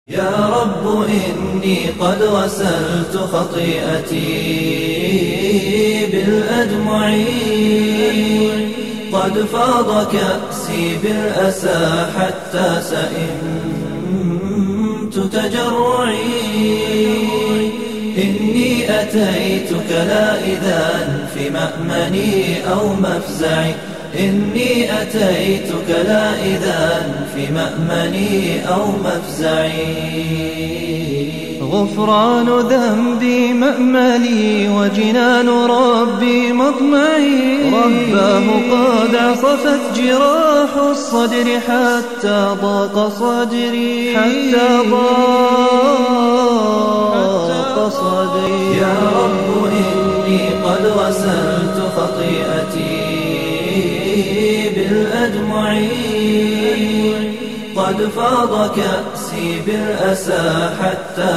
يا رب إني قد غسلت خطيئتي بالأدمع، قد فاض كأسي بالأسى حتى سئمت تجرعي. إني أتيتك لائذا في مأمني أو مفزعي، إني أتيتك لائذا في مأمني أو مفزعي. غفران ذنبي مأملي وجنان ربي مطمعي، رباه قد عصفت جراح الصدر حتى ضاق صدري، يا رب إني قد غسلت خطيئتي بالأدمع، قد فاض كأسي بالأسى حتى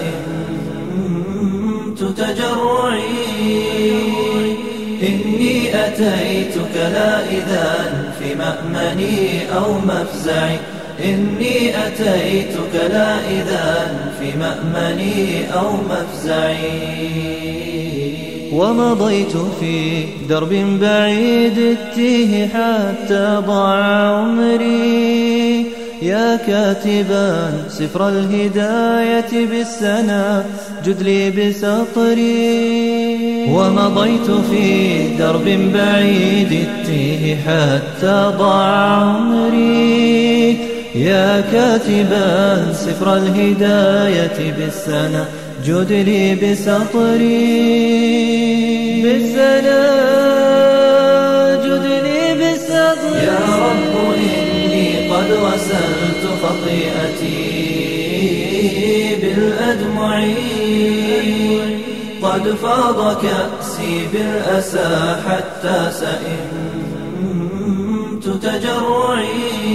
سئمت تجرعي. إني أتيتك لائذا في مأمني أو مفزعي، إني أتيتك لائذا في مأمني أو مفزعي. ومضيت في درب بعيد التيه حتى ضاع عمري، يا كاتبا سفر الهداية بالسنا جد لي بسطري. ومضيت في درب بعيد التيه حتى ضاع عمري، يا كاتبا سفر الهداية بالسنا جد لي بسطري. يا رب إني قد غسلت خطيئتي بالأدمع، قد فاض كأسي بالأسى حتى سئمت تجرعي.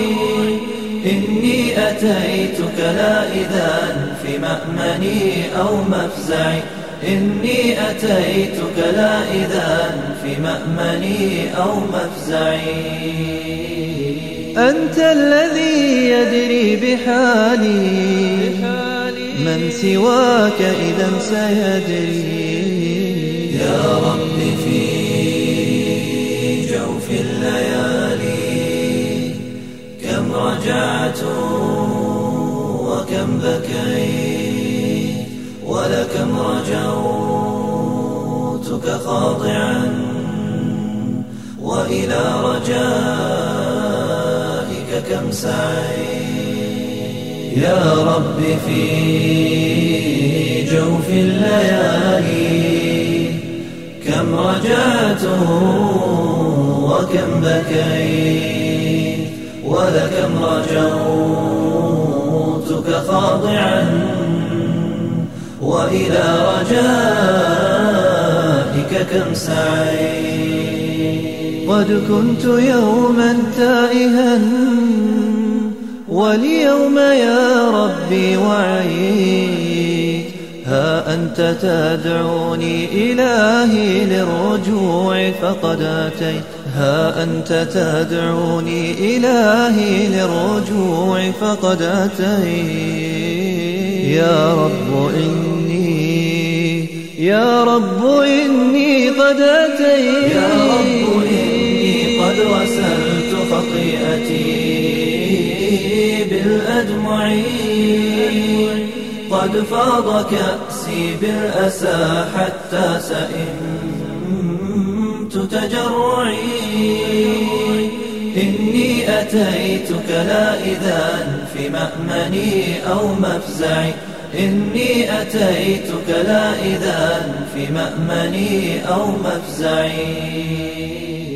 إني أتيتك لائذا في مأمني أو مفزعي، إني أتيتك لائذا في مأمني أو مفزعي. أنت الذي يدري بحالي، من سواك إذا سيدري. يا رب في جوف الليالي كم رجعت وكم بكيت، ولكم رجوتك خاضعا، وإلى رجائك كم سعيت. يا رب في جوف الليالي كم رجعت وكم بكيت، ولكم رجوتك خاضعا، وإلى رجائك كم سعيت. قد كنت يوما تائها واليوم يا ربي وعيت، ها أنت تدعوني إلهي للرجوع فقد أتيت، ها أنت تدعوني إلهي للرجوع فقد أتيت. يا رب إني قد أتيت، يا رب إني قد غسلت خطيئتي بالأدمع، قد فاض كأسي بالأسى حتى سئمت تجرعي. إني أتيتك لائذا في مأمني أو مفزعي، إني أتيتك لائذا في مأمني أو مفزعي.